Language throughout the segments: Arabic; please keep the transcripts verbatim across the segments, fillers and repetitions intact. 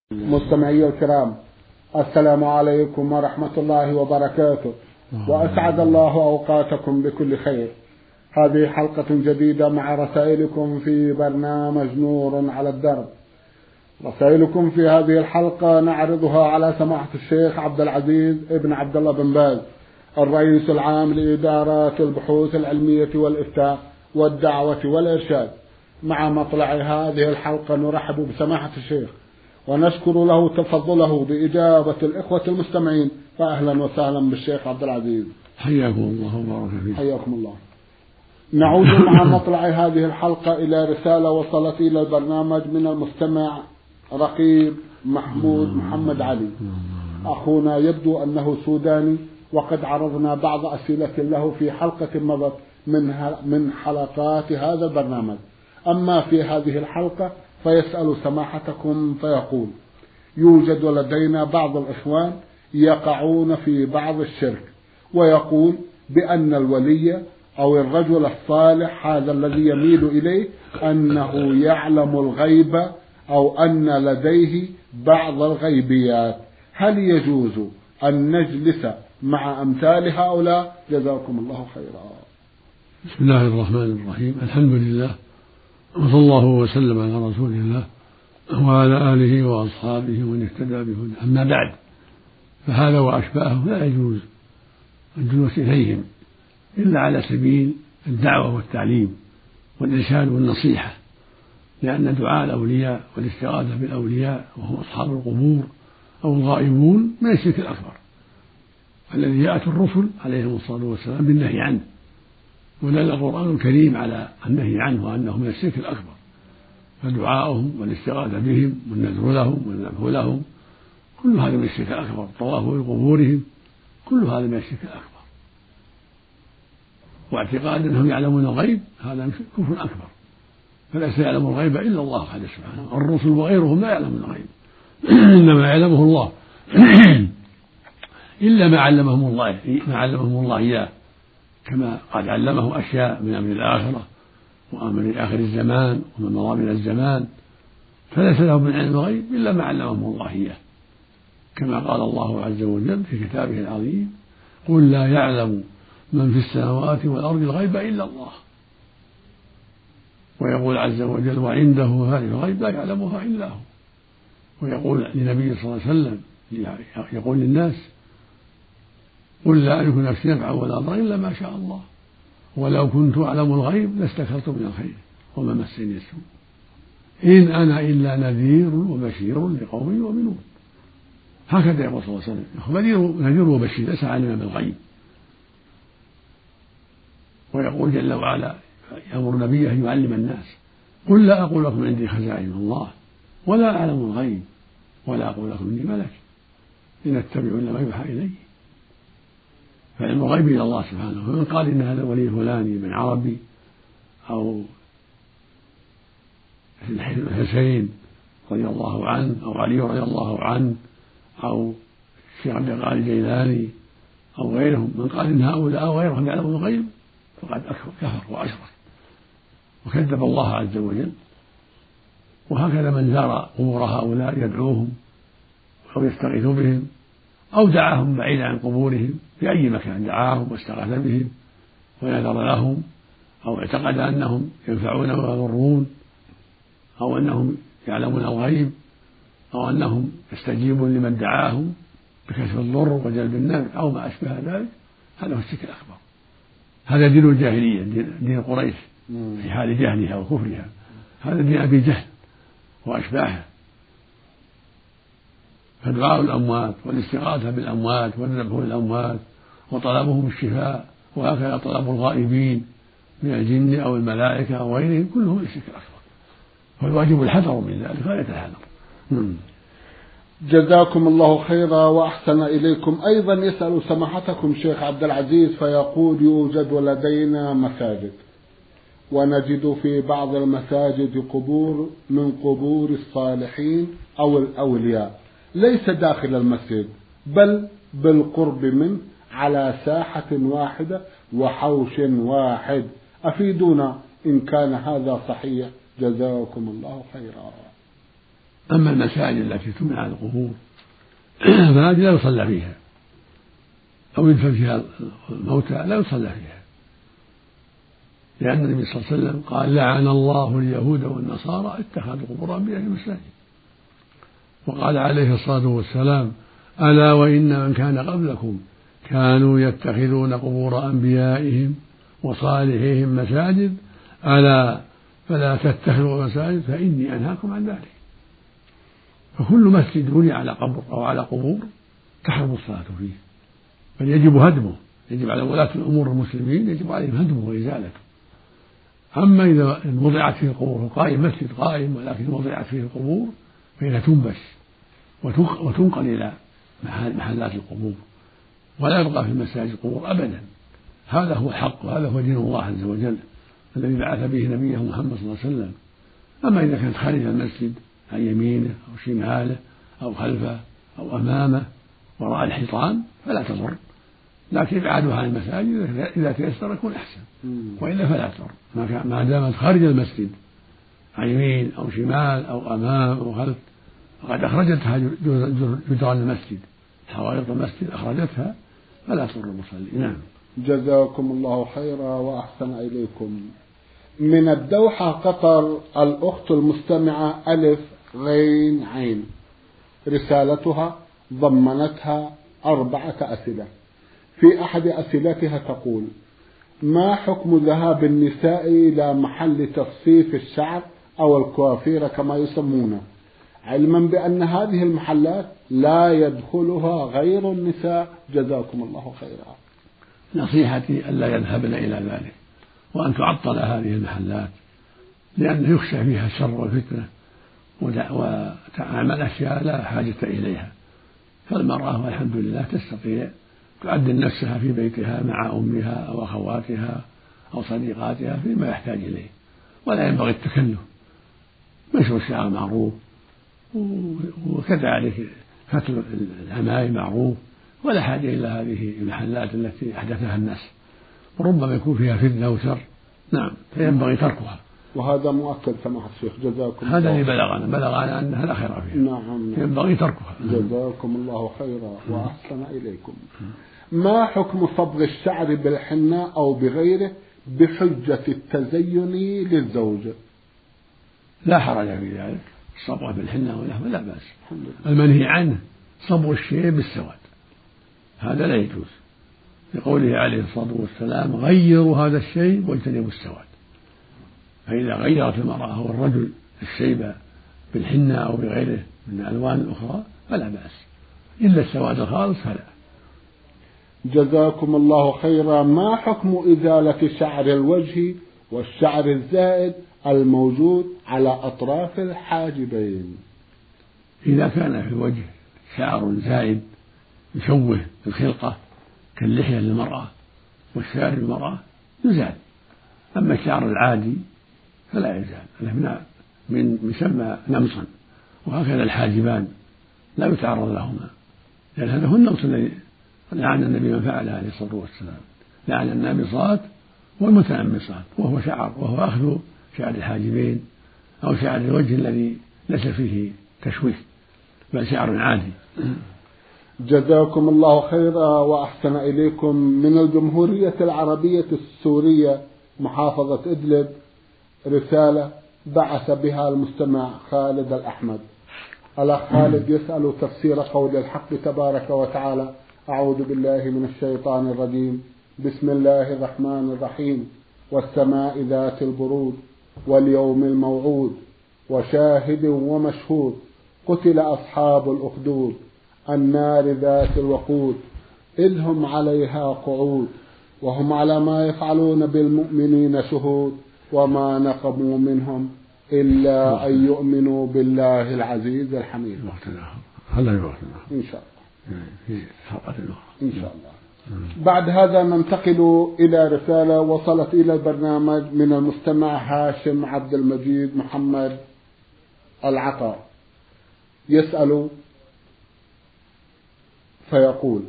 مستمعي الكرام، السلام عليكم ورحمة الله وبركاته، وأسعد الله أوقاتكم بكل خير. هذه حلقة جديدة مع رسائلكم في برنامج نور على الدرب. رسائلكم في هذه الحلقة نعرضها على سماحة الشيخ عبد العزيز ابن عبد الله بن باز، الرئيس العام لإدارات البحوث العلمية والإفتاء والدعوة والإرشاد. مع مطلع هذه الحلقة نرحب بسماحة الشيخ ونشكر له تفضله بإجابة الإخوة المستمعين، فأهلا وسهلا بالشيخ عبد العزيز. حياكم الله وبارك فيك. حياكم الله. نعود مع مطلع هذه الحلقة إلى رسالة وصلت إلى البرنامج من المستمع رقيب محمود محمد علي. أخونا يبدو أنه سوداني، وقد عرضنا بعض أسئلة له في حلقة مضت من من حلقات هذا البرنامج. أما في هذه الحلقة فيسأل سماحتكم فيقول: يوجد لدينا بعض الإخوان يقعون في بعض الشرك، ويقول بأن الولي أو الرجل الصالح هذا الذي يميل إليه أنه يعلم الغيب أو أن لديه بعض الغيبيات. هل يجوز أن نجلس مع أمثال هؤلاء؟ جزاكم الله خيرا. بسم الله الرحمن الرحيم، الحمد لله، وصلى الله وسلم على رسول الله وعلى آله وأصحابه ومن اهتدى بهداه. أما بعد، فهذا وأشباهه لا يجوز الجلوس إليهم إلا على سبيل الدعوة والتعليم والإرشاد والنصيحة، لأن دعاء الأولياء والاستغاثة بالأولياء وهم أصحاب القبور أو الغائبون من الشرك الأكبر الذي جاءت الرسل عليهم الصلاة والسلام بالنهي عنه، ودل القرآن الكريم على النهي عنه وأنه من الشرك الأكبر. فدعاؤهم والاستغاثة بهم والنذر لهم والذبح لهم كل هذا من الشرك الأكبر، الطواف بقبورهم كل هذا من الشرك الأكبر. واعتقاد أنهم يعلمون الغيب هذا كفر أكبر، فليس يعلم الغيب إلا الله وحده سبحانه. الرسل وغيرهم لا يعلمون الغيب إنما يعلمه الله إلا ما علمهم الله ما علمهم الله إياه، كما قد علمه أشياء من أمر الآخرة وأمر آخر الزمان ومن مضامن الزمان، فليس لهم من علم الغيب إلا ما علمهم الله إياه، كما قال الله عز وجل في كتابه العظيم: قل لا يعلم من في السماوات والأرض الغيب إلا الله. ويقول عز وجل: وعنده مفاتيح الغيب لا يعلمها إلا هو. ويقول للنبي صلى الله عليه وسلم يقول للناس: قل لا أملك نفسي نفعا ولا ضرا إلا ما شاء الله، ولو كنت أعلم الغيب لاستكثرت من الخير وما مسني السوء، إن أنا إلا نذير وبشير لقوم يؤمنون. هكذا يقول صلى الله عليه وسلم: نذير وبشير، ليس عالما بالغيب. ويقول جل وعلا يأمر نبيه أن يعلم الناس: قل لا أقول لكم عندي خزائن الله ولا أعلم الغيب ولا أقول لكم إني ملك إن أتبع إلا ما يوحى إلي. فعلم الغيب إلى الله سبحانه. فمن قال إن هذا الولي فلاني من عربي أو الحسين رضي الله عنه أو علي رضي الله عنه أو الشيخ عبد القادر الجيلاني أو غيرهم، من قال إن هؤلاء أو غيرهم يعلمون الغيب فقد كفر وأشرك وكذب الله عز وجل. وهكذا من زار قبور هؤلاء يدعوهم أو يستغيث بهم أو دعاهم بعيدا عن قبورهم في أي مكان، دعاهم واستغاث بهم ونذر لهم أو اعتقد أنهم ينفعون ويضرون أو أنهم يعلمون الغيب أو أنهم يستجيبون لمن دعاهم بكشف الضر وجلب النفع أو ما أشبه ذلك، هذا هو الشرك الأكبر. هذا دين الجاهلية، دين قريش في حال جهلها وكفرها. هذا دين أبي جهل وأشباهه. فدعاء الأموات والاستغاثة بالأموات والذبح للأموات وطلبهم الشفاء، وهكذا طلب الغائبين من الجن أو الملائكة أو غيرهم كلهم الشرك الأكبر، فالواجب الحذر من ذلك غاية الحذر. جزاكم الله خيرا وأحسن إليكم. أيضا يسأل سماحتكم شيخ عبد العزيز فيقول: يوجد لدينا مساجد، ونجد في بعض المساجد قبور من قبور الصالحين أو الأولياء، ليس داخل المسجد بل بالقرب منه على ساحة واحدة وحوش واحد، أفيدونا إن كان هذا صحيح، جزاكم الله خيرا. أما المساجد التي تبنى على القبور فهذه لا يصلى فيها أو يدفن فيها الموتى لا يصلى فيها، لأن النبي صلى الله عليه وسلم قال لعن الله اليهود والنصارى اتخذوا قبور أنبيائهم مساجد. وقال عليه الصلاة والسلام ألا وإن من كان قبلكم كانوا يتخذون قبور أنبيائهم وصالحيهم مساجد ألا فلا تتخذوا مساجد فإني أنهاكم عن ذلك. فكل مسجد بني على قبر أو على قبور تحرم الصلاة فيه، بل يجب هدمه، يجب على ولاة الأمور المسلمين يجب عليهم هدمه وإزالته. أما إذا وضعت فيه القبور قائم مسجد قائم ولكن وضعت فيه القبور فإنها تنبش وتنقل إلى محلات القبور، ولا يبقى في المساجد قبور أبدا. هذا هو الحق وهذا هو دين الله عز وجل الذي بعث به نبيه محمد صلى الله عليه وسلم. أما إذا كانت خارج المسجد عن يمينه أو شماله أو خلفه أو أمامه وراء الحيطان فلا تضر، لكن إبعادها عن المساجد إذا تيسر يكون أحسن، وإلا فلا تضر ما دامت خارج المسجد عن يمين أو شمال أو أمام أو خلف، فقد أخرجتها جدران المسجد، حوائط المسجد أخرجتها فلا تضر المصلي. نعم. جزاكم الله خيرا وأحسن إليكم. من الدوحة قطر الأخت المستمعة ألف غين عين، رسالتها ضمنتها أربعة أسئلة. في أحد أسئلتها تقول: ما حكم ذهاب النساء إلى محل تصفيف الشعر أو الكوافير كما يسمونه، علما بأن هذه المحلات لا يدخلها غير النساء؟ جزاكم الله خيرا. نصيحتي ألا يذهبن إلى ذلك، وأن تعطل هذه المحلات، لأنه يخشى فيها الشر والفتنة وتعمل أشياء لا حاجة إليها. فالمرأة والحمد لله تستطيع تعدل نفسها في بيتها مع أمها أو أخواتها أو صديقاتها فيما يحتاج إليه، ولا ينبغي التكلف. مشو الشعر معروف، وكذلك فتل العمايم معروف، ولا حاجة إلى هذه المحلات التي أحدثها الناس، وربما يكون فيها فتنة وشر. نعم، فينبغي تركها. وهذا مؤكد سماحة الشيخ. جزاكم الله. هذا اللي بلغنا بلغنا أنها لا خير فيها. نعم. ينبغي تركها. جزاكم الله خيرا وأحسن إليكم. ما حكم صبغ الشعر بالحناء أو بغيره بحجة التزين للزوج؟ لا حرج في ذلك، الصبغ بالحناء ونحوه لا بأس. المنهي عنه صبغ الشيء بالسواد، هذا لا يجوز، لقوله عليه الصلاة والسلام: غيروا هذا الشيء واجتنبوا السواد. فإذا غيرت المرأة أو الرجل الشيب بالحناء أو بغيره من الألوان الأخرى فلا بأس، إلا السواد الخالص فلا. جزاكم الله خيرا. ما حكم إزالة شعر الوجه والشعر الزائد الموجود على أطراف الحاجبين؟ إذا كان في الوجه شعر زائد يشوه الخلقة كاللحية للمرأة والشعر للمرأة يزال، أما الشعر العادي فلا يزال، من مسمى نمصا، وهكذا الحاجبان لا يتعرض لهما، لأن هذا هو النمص الذي لعن النبي من فعله عليه الصلاة والسلام، لعن النامصات والمتنمصات، وهو شعر وهو أخذ شعر الحاجبين أو شعر الوجه الذي ليس فيه تشويه بل شعر عادي. جزاكم الله خيرا وأحسن إليكم. من الجمهورية العربية السورية محافظة إدلب، رسالة بعث بها المستمع خالد الأحمد. الأخ خالد يسأل تفسير قول الحق تبارك وتعالى: أعوذ بالله من الشيطان الرجيم، بسم الله الرحمن الرحيم، والسماء ذات البروج واليوم الموعود وشاهد ومشهود، قتل أصحاب الأخدود النار ذات الوقود إذ هم عليها قعود وهم على ما يفعلون بالمؤمنين شهود وما نقموا منهم إلا أن يؤمنوا بالله العزيز الحميد. هلا إن شاء الله. إن شاء الله. بعد هذا ننتقل إلى رسالة وصلت إلى البرنامج من المستمع هاشم عبد المجيد محمد العطاء، يسأل فيقول: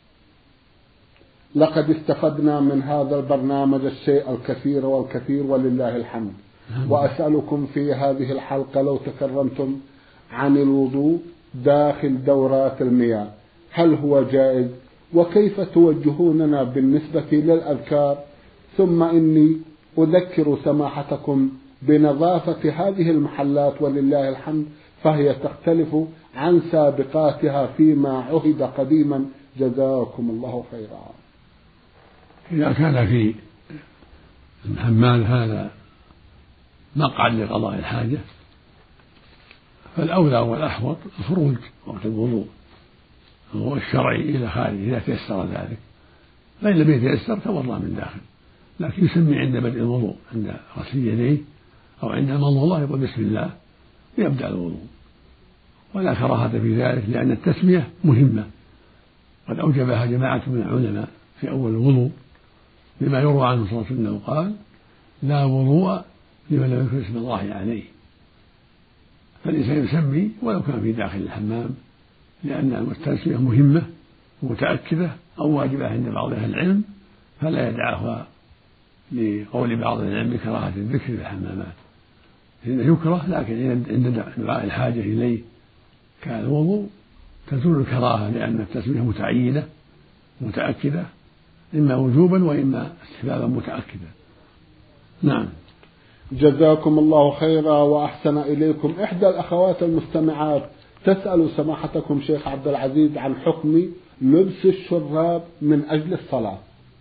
لقد استفدنا من هذا البرنامج الشيء الكثير والكثير ولله الحمد، وأسألكم في هذه الحلقة لو تكرمتم عن الوضوء داخل دورات المياه، هل هو جائز؟ وكيف توجهوننا بالنسبة للأذكار؟ ثم إني أذكر سماحتكم بنظافة هذه المحلات ولله الحمد، فهي تختلف عن سابقاتها فيما عهد قديما، جزاكم الله خيرا. إذا كان في الحمام هذا مقعد لقضاء الحاجة فالأولى والأحوط الخروج وقت الوضوء هو الشرعي إلى خارج إذا تيسر ذلك، فإن لم يتيسر توضأ من داخل، لكن يسمي عند بدء الوضوء عند غسل يديه أو عند المضمضة يقول بسم الله ويبدأ الوضوء، ولا كراهة في ذلك لأن التسمية مهمة، قد أوجبها جماعة من العلماء في أول الوضوء لما يروى عنه صلى الله عليه وسلم قال لا وضوء لمن لم يذكر اسم الله عليه، فالإنسان يسمي ولو كان في داخل الحمام، لأن التسمية مهمة متأكدة أو واجبة عند بعض أهل العلم، فلا يدعها لقول بعض العلم بكراهة الذكر في الحمامات، إنه يكره، لكن عند دعاء الحاجة إليه كالوضوء تزول الكراهة، لأن التسمية متعينة متأكدة إما وجوبا وإما استحبابا متأكدا. نعم. جزاكم الله خيرا وأحسن إليكم. إحدى الأخوات المستمعات تسأل سماحتكم شيخ عبد العزيز عن حكم لبس الشراب من أجل الصلاة.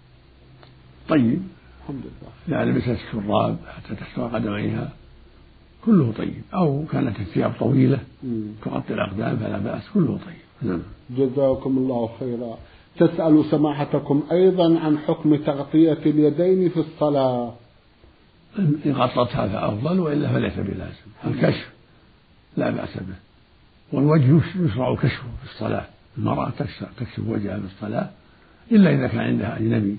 طيب، الحمد لله. لا لبست الشراب حتى تستوى قدميها كله طيب، أو كانت الثياب طويلة تغطي الأقدام فلا بأس، كله طيب. نعم. جزاكم الله خيرا. تسأل سماحتكم أيضا عن حكم تغطية اليدين في الصلاة. إن غطت هذا أفضل، وإلا فليس بلازم. الكشف لا بأس به، والوجه يشرع كشفه في الصلاة، المرأة تكشف وجهها في الصلاة إلا إذا كان عندها أجنبي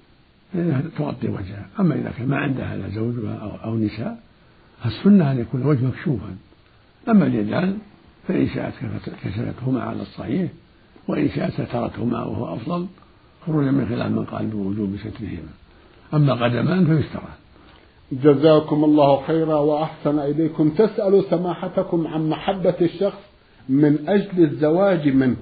تغطي وجهها، أما إذا كان ما عندها لا زوجها أو نساء السنة أن يكون الوجه مكشوفا، أما اليدان فإن شاءت كشفتهما على الصحيح، وإن شاءت سترتهما وهو أفضل، خروجا من خلاف من قال بوجوب سترهما، أما قدمان فيستران. جزاكم الله خيرا وأحسن إليكم. تسأل سماحتكم عن محبة الشخص من أجل الزواج منه.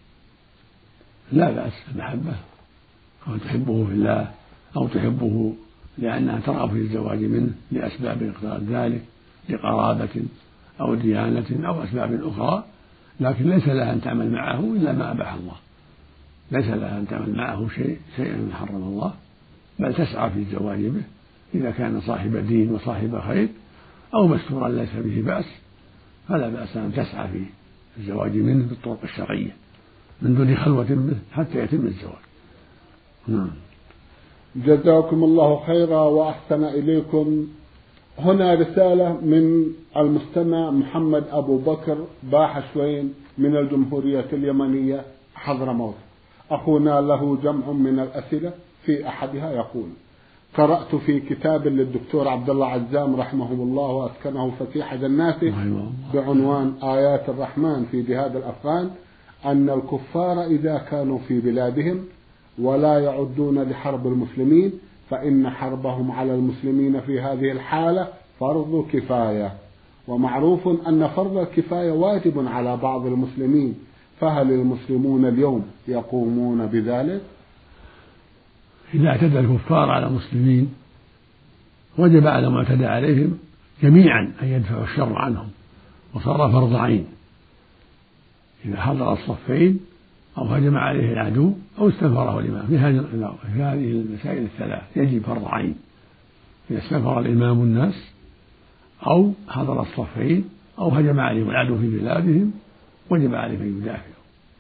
لا بأس المحبة، أو تحبه في الله أو تحبه لأنها ترغب في الزواج منه لأسباب اقتضاء ذلك، لقرابة أو ديانة أو أسباب أخرى، لكن ليس لها أن تعمل معه إلا ما أباح الله، ليس لها أن تعمل معه شيء شيئا حرم الله، بل تسعى في الزواج به إذا كان صاحب دين وصاحب خير أو مستورا ليس به بأس، فلا بأس أن تسعى في الزواج منه بالطرق الشرعية من دون خلوة به حتى يتم الزواج. نعم. جزاكم الله خيرا وأحسن إليكم. هنا رسالة من المستمع محمد أبو بكر باحشوين من الجمهورية اليمنية حضرموت. أخونا له جمع من الأسئلة، في أحدها يقول: قرأت في كتاب للدكتور عبد الله عزام رحمه الله وأسكنه فسيح جناته بعنوان آيات الرحمن في بلاد الأفغان أن الكفار إذا كانوا في بلادهم ولا يعدون لحرب المسلمين فإن حربهم على المسلمين في هذه الحالة فرض كفاية، ومعروف أن فرض الكفاية واجب على بعض المسلمين، فهل المسلمون اليوم يقومون بذلك؟ إذا اعتدى الكفار على المسلمين وجب على ما اعتدى عليهم جميعا أن يدفعوا الشر عنهم، وصار فرض عين. إذا حضر الصفين أو هجم عليه العدو أو استنفره الإمام في هذه المسائل الثلاث يجب فرض عين. إذا استنفر الإمام الناس أو حضر الصفين أو هجم عليهم العدو في بلادهم وجب عليهم أن يدافعوا.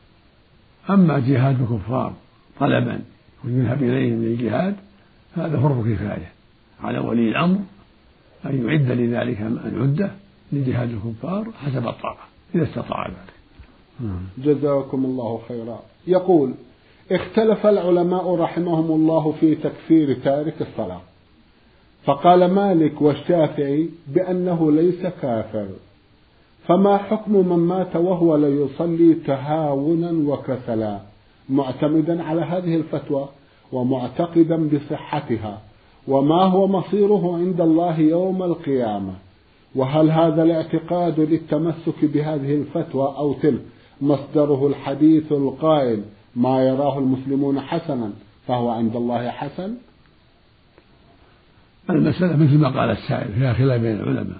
أما جهاد الكفار طلبا ويذهب إليهم للجهاد هذا فرض كفاية على ولي الأمر أن يعد لذلك العدة لجهاد الكفار حسب الطاقة إذا استطاع ذلك. جزاكم الله خيرا. يقول: اختلف العلماء رحمهم الله في تكفير تارك الصلاة، فقال مالك والشافعي بأنه ليس كافر، فما حكم من مات وهو لا يصلي تهاونا وكسلا معتمدا على هذه الفتوى ومعتقدا بصحتها، وما هو مصيره عند الله يوم القيامة؟ وهل هذا الاعتقاد للتمسك بهذه الفتوى أو تلك مصدره الحديث القائل ما يراه المسلمون حسنا فهو عند الله حسن؟ المسألة مثل ما قال السائل فيها خلاف بين العلماء.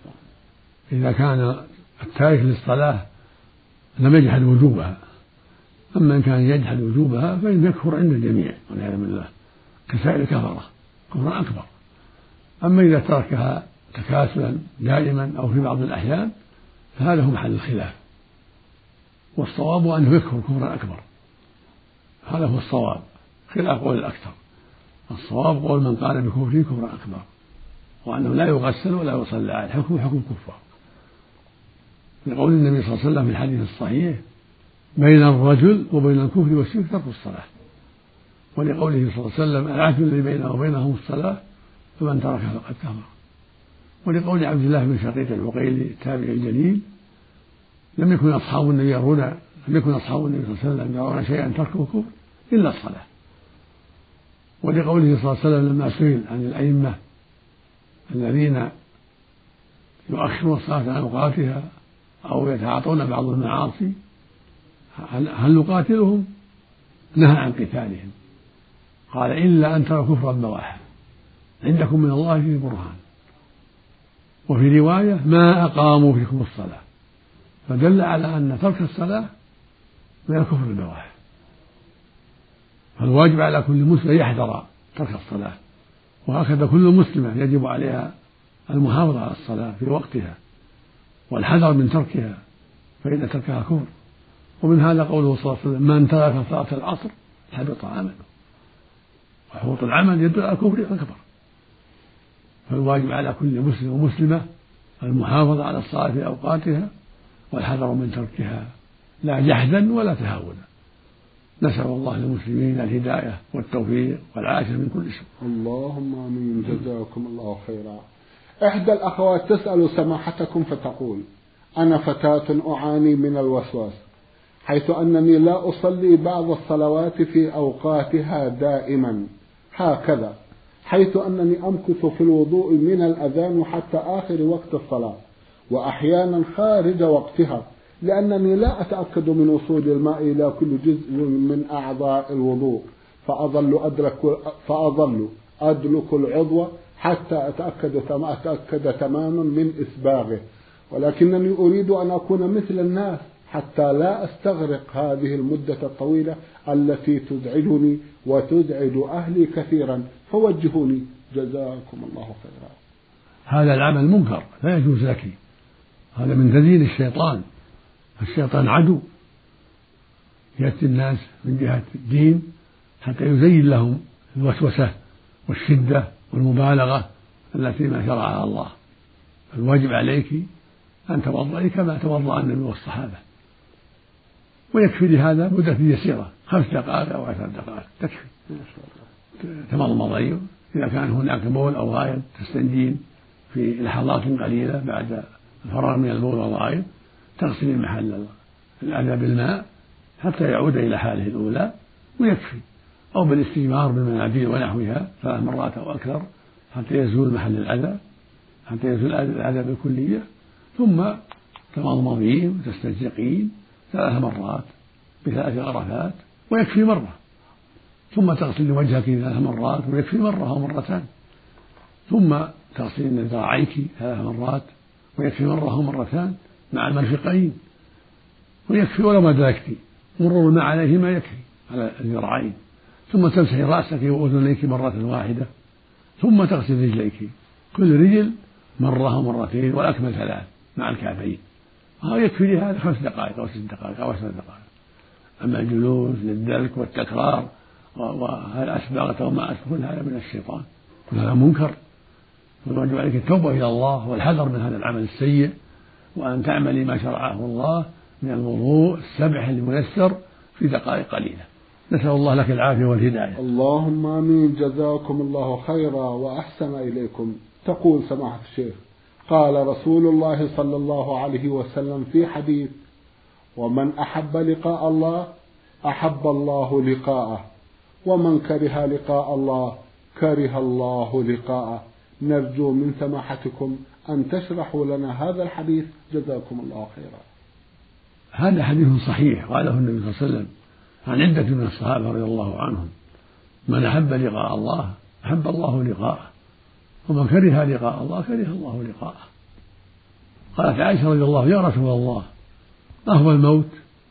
إذا كان التارك للصلاة لم يجحد وجوبها، أما إن كان يجحد وجوبها فإن يكفر عند الجميع والعياذ بالله كسائر الكفرة كفرا أكبر. أما إذا تركها تكاسلا دائما أو في بعض الأحيان فهذا هو محل الخلاف، والصواب أنه يكفر كفرا أكبر، هذا هو الصواب خلاف قول الأكثر. الصواب قول من قال بكفره كفرا أكبر، وأنه لا يغسل ولا يصلى عليه، حكم حكم كفار، لقول النبي صلى الله عليه وسلم في الحديث الصحيح بين الرجل وبين الكفر والشرك ترك الصلاة، ولقوله صلى الله عليه وسلم العهد الذي بينه وبينهم الصلاة فمن تركها فقد كفر، ولقول عبد الله بن شقيق العقيلي التابعي الجليل لم يكن أصحاب النبي يرون لم يكن أصحاب النبي صلى الله عليه وسلم يرون شيئا تركه كفر إلا الصلاة، ولقوله صلى الله عليه وسلم لما سئل عن الأئمة الذين يؤخرون الصلاة عن أوقاتها أو يتعاطون بعض المعاصي هل نقاتلهم؟ نهى عن قتالهم، قال إلا أن تروا كفرا بواحا عندكم من الله فيه برهان، وفي رواية ما أقاموا فيكم الصلاة، فدل على أن ترك الصلاة من الكفر البواح. فالواجب على كل مسلم يحذر ترك الصلاة، وهكذا كل مسلمة يجب عليها المحافظة على الصلاة في وقتها والحذر من تركها، فإن تركها كفر. ومن هذا قوله صلى الله عليه وسلم من ترك صلاة العصر حبط عمله، وحبوط العمل يدل على الكفر الأكبر. فالواجب على كل مسلم ومسلمة المحافظة على الصلاة في أوقاتها والحذر من تركها لا جحدا ولا تهاونا. نسأل الله للمسلمين الهداية والتوفيق والعافية من كل سوء. اللهم آمين. جزاكم الله خيرا. إحدى الأخوات تسأل سماحتكم فتقول أنا فتاة أعاني من الوسواس، حيث أنني لا أصلي بعض الصلوات في أوقاتها دائما هكذا، حيث أنني أمكث في الوضوء من الأذان حتى آخر وقت الصلاة، وأحيانا خارج وقتها، لأنني لا أتأكد من وصول الماء إلى كل جزء من أعضاء الوضوء، فأظل أدرك فأظل أدلك العضو حتى أتأكد أتأكد تماما من إسباغه، ولكنني أريد أن أكون مثل الناس حتى لا أستغرق هذه المدة الطويلة التي تزعجني وتزعج أهلي كثيرا، فوجهوني جزاكم الله خيرا. هذا العمل منكر لا يجوز لك، هذا من تزيين الشيطان. الشيطان عدو يأتي الناس من جهة الدين حتى يزين لهم الوسوسة والشدة والمبالغة التي ما شرعها الله. الواجب عليك أن توضئي كما توضأ النبي والصحابة، ويكفي لهذا مدة يسيرة خمس دقائق أو عشر دقائق تكفي، تمضمضي إذا كان هناك بول أو غائط تستنجين في لحظات قليلة بعد الفراغ من البول والغائط، تغسلي محل الأذى بالماء حتى يعود إلى حاله الأولى ويكفي، أو بالاستجمار بالمناديل ونحوها ثلاث مرات أو أكثر حتى يزول محل الأذى حتى يزول الأذى بالكلية، ثم تمضمضين وتستنشقين ثلاث مرات بثلاث غرفات ويكفي مرة، ثم تغسلين وجهك ثلاث مرات ويكفي مرة أو مرتان، ثم تغسلين ذراعيك ثلاث مرات ويكفي مرة أو مرتان مع المرفقين ويكفي ولو ما دركتي، مرور الماء عليهما يكفي على الذراعين، ثم تمسحي رأسك وأذنيك مرة واحدة، ثم تغسل رجليك كل رجل مرة أو مرتين والأكمل ثلاث مع الكعبين، هذا يكفي لهذا خمس دقائق أو ست دقائق أو عشر دقائق. أما الجلوس للدلك والتكرار وهل أسبغت وما أسبغ هذا من الشيطان، كل هذا منكر، فالواجب عليك التوبة إلى الله والحذر من هذا العمل السيء، وأن تعملي ما شرعه الله من الوضوء السبح الميسر في دقائق قليلة. نسأل الله لك العافية والهداية. اللهم آمين. جزاكم الله خيرا وأحسن إليكم. تقول سماحة الشيخ قال رسول الله صلى الله عليه وسلم في حديث ومن أحب لقاء الله أحب الله لقاءه، ومن كره لقاء الله كره الله لقاءه. نرجو من سماحتكم أن تشرحوا لنا هذا الحديث جزاكم الله خيرا. هذا حديث صحيح قاله النبي صلى الله عليه وسلم عن عدة من الصحابة رضي الله عنهم: من أحب لقاء الله أحب الله لقاءه، ومن كره لقاء الله كره الله لقاءه. قالت عائشة رضي الله عنها: يا رسول الله أهوى الموت؟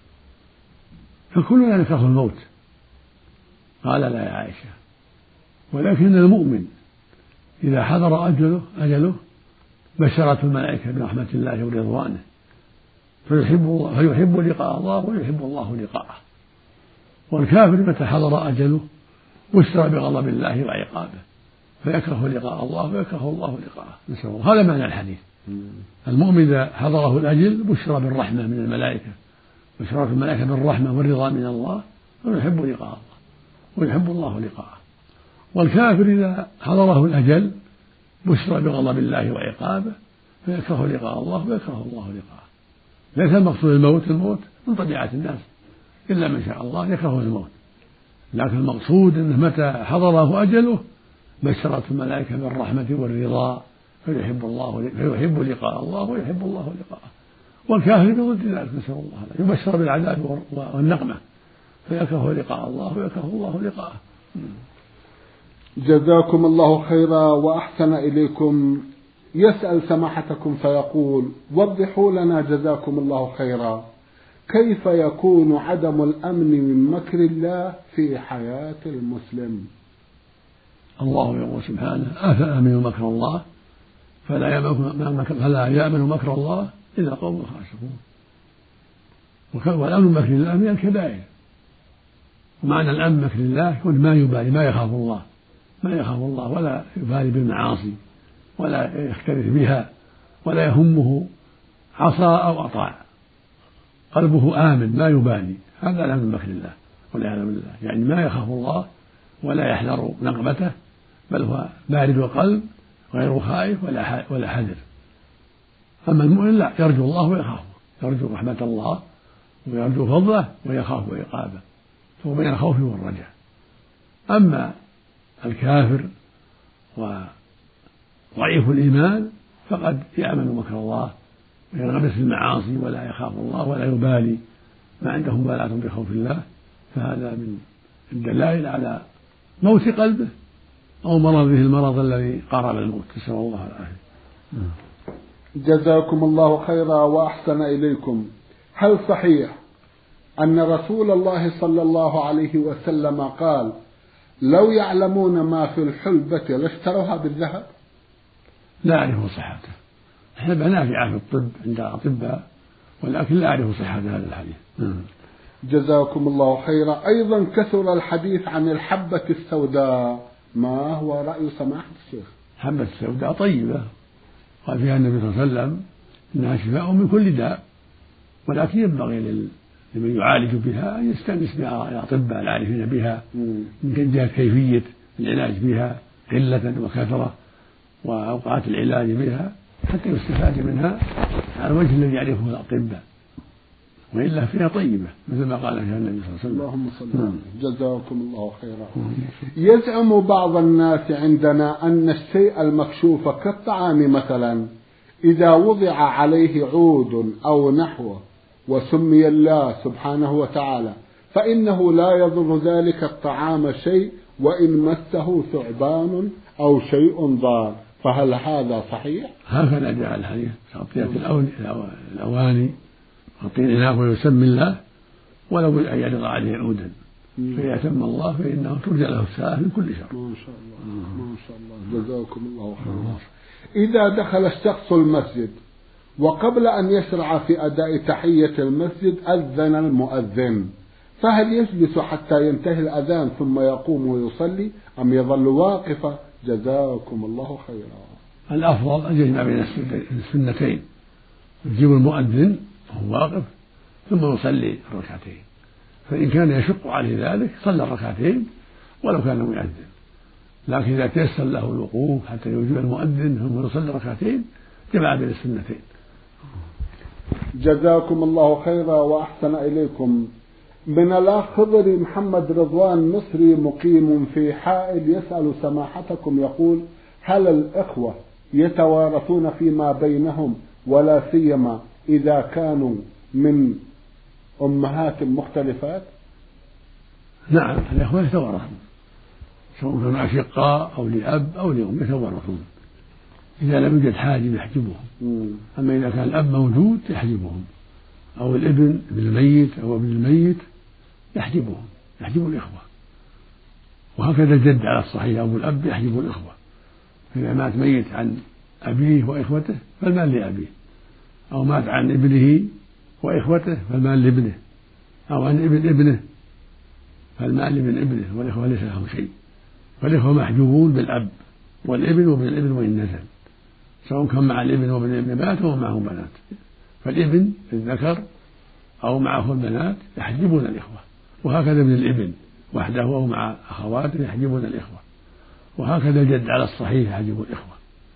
فكلنا نكره الموت. قال: لا يا عائشة، ولكن المؤمن إذا حضر أجله أجله بشرته الملائكة برحمة الله ورضوانه، فيحب الله فيحب لقاء الله ويحب الله لقاءه. والكافر متى حضر أجله بشر بغضب الله وعقابه، فيكره لقاء الله ويكره الله لقاءه. نسأل الله. هذا معنى الحديث. المؤمن إذا حضره الأجل بشر بالرحمة من الملائكة، بشرت الملائكة بالرحمة والرضا من الله، فيحب لقاء الله ويحب الله لقاءه. والكافر إذا حضره الأجل بشر بغضب الله وعقابه، فيكره لقاء الله ويكره الله لقاءه. ليس المقصود الموت، الموت من طبيعة الناس إلا من شاء الله يكره الموت، لكن المقصود أنه متى حضره أجله بشرت الملائكة بالرحمة والرضا، فيحب الله فيحب لقاء الله ويحب الله لقاءه. والكافر بضد ذلك، نسأل الله، يبشر بالعذاب والنقمة، فيكره لقاء الله ويكره الله لقاءه. جزاكم الله خيرا وأحسن إليكم. يسأل سماحتكم فيقول: وضحوا لنا جزاكم الله خيرا، كيف يكون عدم الأمن من مكر الله في حياة المسلم؟ الله يقول سبحانه: أفأمنوا مكر الله فلا يأمن فلا يأمن مكر الله إلا قوم خاسرون. والأمن مكر الله من الكبائر، ومعنى الأمن مكر الله يكون ما يبالي، ما يخاف الله ما يخاف الله ولا يبالي بالمعاصي ولا يختلف بها ولا يهمه عصى أو أطاع، قلبه آمن ما يبالي. هذا الأمن مكر الله والعياذ بالله، يعني ما يخاف الله ولا يحذر نقمته، بل هو بارد القلب غير خائف ولا ولا حذر. أما المؤمن لا، يرجو الله ويخافه، يرجو رحمة الله ويرجو فضله ويخاف عقابه، فهو بين الخوف والرجاء. أما الكافر وضعيف الإيمان فقد يأمن مكر الله وينغمس في المعاصي ولا يخاف الله ولا يبالي، ما عنده مبالاة بخوف الله، فهذا من الدلائل على موت قلبه أو مرضه المرض الذي قارب الموت، نسأل الله العافية. جزاكم الله خيرا وأحسن إليكم. هل صحيح أن رسول الله صلى الله عليه وسلم قال: لو يعلمون ما في الحلبة لاشتروها بالذهب؟ لا أعرف صحته، الحلبة نافعة في الطب عند الأطباء، ولكن لا أعرف صحة هذا الحديث. جزاكم الله خيرا. أيضا كثر الحديث عن الحبة السوداء، ما هو رأي سماحة الشيخ؟ الحبة السوداء طيبة، قال فيها النبي صلى الله عليه وسلم: إنها شفاء من كل داء، ولكن ينبغي لمن يعالج بها أن يستأنس بها الأطباء العارفين بها من جهة كيفية العلاج بها، قلة وكثرة، وأوقات العلاج بها، حتى يستفاد منها على الوجه الذي يعرفه الأطباء، وإلا فيها طيبة مثل ما قال فيها النبي صلى الله عليه وسلم. اللهم صل على النبي. جزاكم الله خيرا. يزعم بعض الناس عندنا أن الشيء المكشوف كالطعام مثلا إذا وضع عليه عود أو نحوه وسمي الله سبحانه وتعالى فإنه لا يضر ذلك الطعام شيء وإن مسه ثعبان أو شيء ضار، فهل هذا صحيح؟ هكذا جاء الحديث: تغطية الأواني تغطي الإناء ويسمي الله ولو أن يعرض عليه عودا، فإذا سمى الله فإنه ترجع له الساعة من كل شر. ما شاء الله ما شاء الله. جزاكم الله خيرا. إذا دخل الشخص المسجد وقبل أن يشرع في أداء تحية المسجد أذن المؤذن، فهل يجلس حتى ينتهي الأذان ثم يقوم ويصلي أم يظل واقفا؟ جزاكم الله خيرا. الأفضل أن يجمع بين السنتين، يجيب المؤذن وهو واقف ثم يصلي الركعتين، فإن كان يشق عليه ذلك صلى الركعتين ولو كان مؤذن، لكن إذا تيسر له الوقوف حتى يجيب المؤذن ثم يصلي الركعتين جمع بين السنتين. جزاكم الله خيرا وأحسن إليكم. من الأخ خضري محمد رضوان مصري مقيم في حائل يسأل سماحتكم، يقول: هل الإخوة يتوارثون فيما بينهم، ولا سيما إذا كانوا من أمهات مختلفات؟ نعم، الإخوة يتوارثون سواء كانوا أشقاء أو لأب أو لأم، يتوارثون إذا لم يوجد حاجب يحجبهم. أما إذا كان الأب موجود يحجبهم، أو الابن ابن الميت أو ابن الميت يحجبهم، يحجب الإخوة. وهكذا الجد على الصحيح أبو الأب يحجب الإخوة، فإذا مات ميت عن أبيه وإخوته فالمال لأبيه، أو مات عن ابنه وإخوته فالمال لابنه، أو عن ابن ابنه فالمال لابن ابنه، والإخوة ليس لهم شيء. فالإخوة محجوبون بالأب والابن وابن الابن وإن نزل، سواء كان مع الابن وابن الابن بنات أو معهم بنات. فالابن الذكر أو معه البنات يحجبون الإخوة، وهكذا ابن الابن وحده أو مع أخواته يحجبون الإخوة، وهكذا الجد على الصحيح يحجب الإخوة.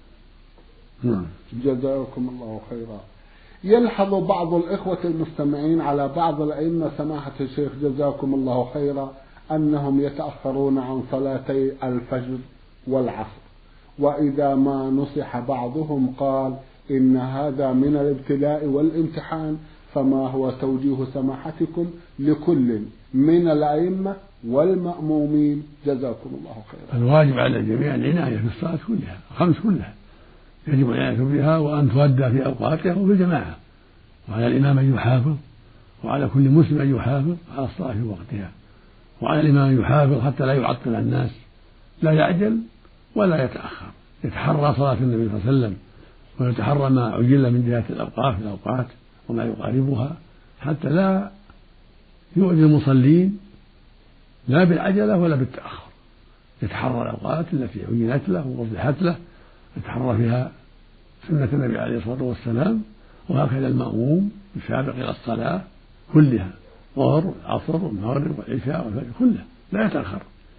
نعم. جزاكم الله خيرا. يلحظ بعض الإخوة المستمعين على بعض الأئمة سماحة الشيخ جزاكم الله خيرا أنهم يتأخرون عن صلاتي الفجر والعصر، وإذا ما نصح بعضهم قال إن هذا من الابتلاء والامتحان، فما هو توجيه سماحتكم لكل من الأئمة والمأمومين جزاكم الله خيرا؟ الواجب على الجميع العناية في الصلاة كلها، الخمس كلها يجب العناية بها، وأن تؤدى في أوقاتها وفي الجماعة، وعلى الإمام أن يحافظ، وعلى كل مسلم أن يحافظ على الصلاة في وقتها، وعلى الإمام أن يحافظ حتى لا يعطل الناس، لا يعجل ولا يتأخر، يتحرى صلاة النبي صلى الله عليه وسلم، ويتحرى ما عجل من جهة الأوقاف الأوقات وما يقاربها، حتى لا يؤذي المصلين لا بالعجلة ولا بالتأخر. يتحرى الأوقات التي عينت له ووضحت له، يتحرى فيها سنة النبي عليه الصلاة والسلام. وهكذا المأموم يسابق إلى الصلاة كلها، الظهر والعصر والمغرب والعشاء والفجر كلها لا يتأخر،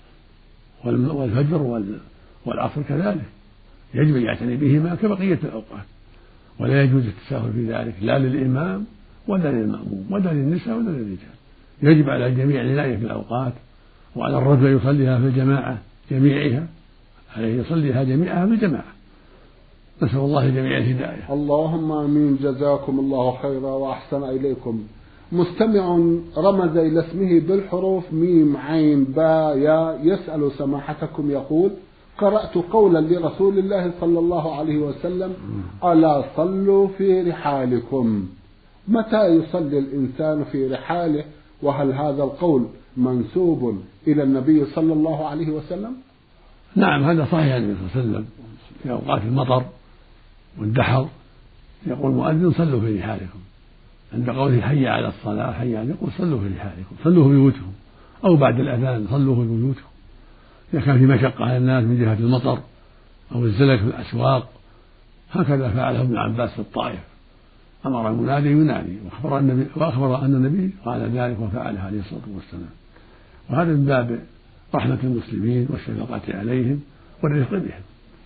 والفجر والعصر كذلك يجب أن يعتني بهما كبقية الأوقات، ولا يجوز التساهل في ذلك لا للإمام ولا للمأموم ولا للنساء ولا للرجال. يجب على الجميع العناية في الأوقات، وعلى الرجل يصليها في الجماعة جميعها، عليه يصليها جميعها في الجماعة. نسأل الله جميع الهداية. اللهم آمين. جزاكم الله خيرا وأحسن إليكم. مستمع رمز إلى اسمه بالحروف ميم عين باء يا يسأل سماحتكم يقول: قرأت قولا لرسول الله صلى الله عليه وسلم: ألا صلوا في رحالكم. متى يصلي الإنسان في رحاله؟ وهل هذا القول منسوب إلى النبي صلى الله عليه وسلم؟ نعم، هذا صحيح عن النبي صلى الله عليه وسلم في أوقات المطر والدحر يقول المؤذن: صلوا في رحالكم. عند قوله حي على الصلاة حي على، يقول: صلوا في رحالكم، صلوا في بيوتكم، أو بعد الأذان صلوا في بيوتكم. إذا كان في مشقة على الناس من جهة المطر أو الزلك في الأسواق، هكذا فعله ابن عباس في الطائف، أمر المنادي ينادي، وأخبر النبي وأخبر أن النبي قال ذلك وفعله عليه الصلاة والسلام. وهذا من باب رحمة المسلمين والشفقة عليهم والرفق بهم.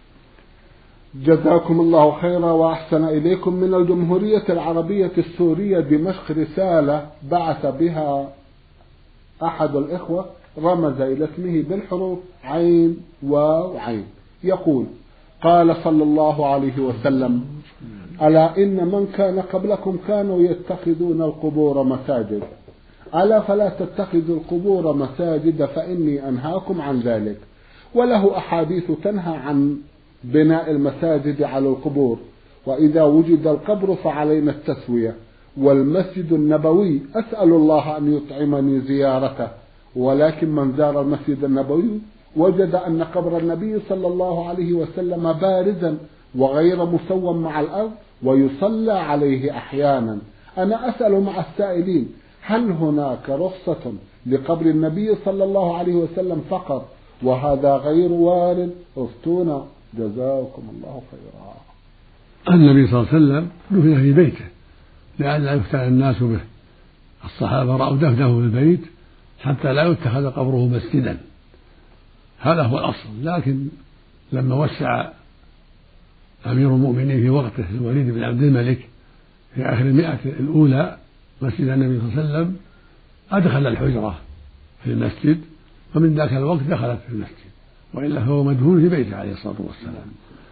جزاكم الله خيرا وأحسن إليكم. من الجمهورية العربية السورية دمشق رسالة بعث بها أحد الإخوة رمز إلى اسمه بالحروف عين واو عين، يقول: قال صلى الله عليه وسلم: ألا إن من كان قبلكم كانوا يتخذون القبور مساجد، ألا فلا تتخذوا القبور مساجد فإني أنهاكم عن ذلك. وله أحاديث تنهى عن بناء المساجد على القبور، وإذا وجد القبر فعلينا التسوية. والمسجد النبوي أسأل الله أن يطعمني زيارته، ولكن من زار المسجد النبوي وجد أن قبر النبي صلى الله عليه وسلم بارزا وغير مسوى مع الأرض ويصلى عليه أحيانا. أنا أسأل مع السائلين: هل هناك رخصة لقبر النبي صلى الله عليه وسلم فقط وهذا غير وارد؟ افتونا جزاكم الله خيرا. النبي صلى الله عليه وسلم دفن في بيته لئلا يفتن الناس به. الصحابة رأوا دفنه في البيت حتى لا يتخذ قبره مسجدا، هذا هو الأصل. لكن لما وسع أمير المؤمنين في وقته الوليد بن عبد الملك في آخر المئة الأولى مسجد النبي صلى الله عليه وسلم، أدخل الحجرة في المسجد، ومن ذاك الوقت دخلت في المسجد، وإلا فهو مدفون في بيته عليه الصلاة والسلام.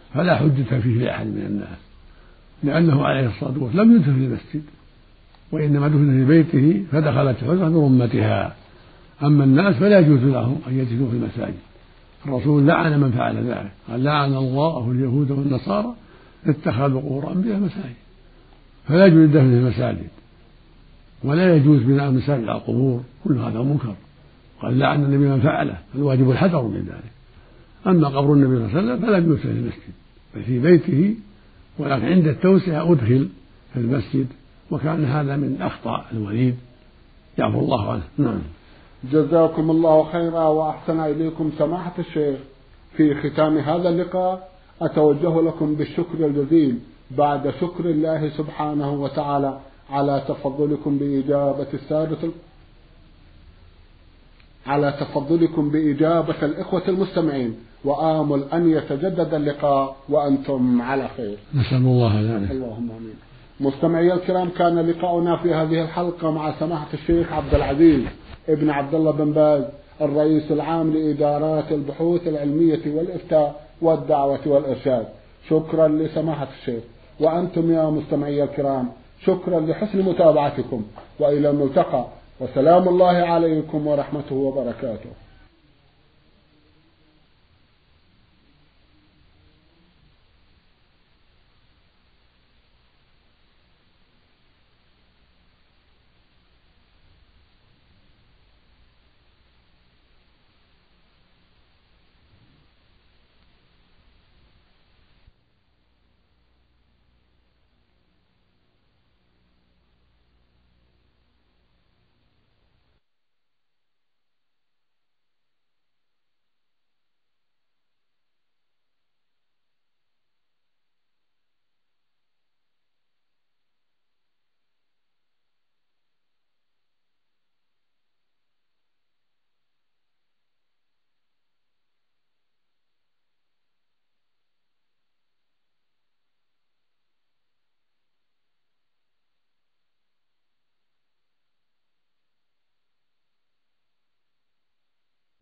فلا حجة فيه لأحد من الناس، لأنه عليه الصلاة والسلام لم يدفن في المسجد، وإنما دفن في بيته فدخلت الحجرة برمتها. أما الناس فلا يجوز لهم أن يدفنوا في المساجد. الرسول لعن من فعل ذلك، قال لعن الله اليهود والنصارى اتخذوا قبور أنبياء مساجد. فلا يجوز الدفن في المساجد، ولا يجوز بناء المساجد على القبور، كل هذا منكر. قال لعن النبي من فعله، الواجب الحذر من ذلك. أما قبر النبي صلى الله عليه وسلم فلا يدفن في المسجد بل في بيته، ولكن عند التوسعة أدخل في المسجد، وكان هذا من أخطاء الوليد يعفو الله عنه. نعم. جزاكم الله خيرا وأحسن إليكم سماحة الشيخ. في ختام هذا اللقاء أتوجه لكم بالشكر الجزيل بعد شكر الله سبحانه وتعالى على تفضلكم بإجابة السادة على تفضلكم بإجابة الإخوة المستمعين، وآمل أن يتجدد اللقاء وأنتم على خير. نسأل الله ذلك. اللهم آمين. مستمعي الكرام، كان لقاؤنا في هذه الحلقة مع سماحة الشيخ عبد العزيز ابن عبد الله بن باز، الرئيس العام لإدارات البحوث العلمية والإفتاء والدعوة والإرشاد. شكرا لسماحة الشيخ، وأنتم يا مستمعي الكرام شكرا لحسن متابعتكم، وإلى الملتقى، وسلام الله عليكم ورحمته وبركاته.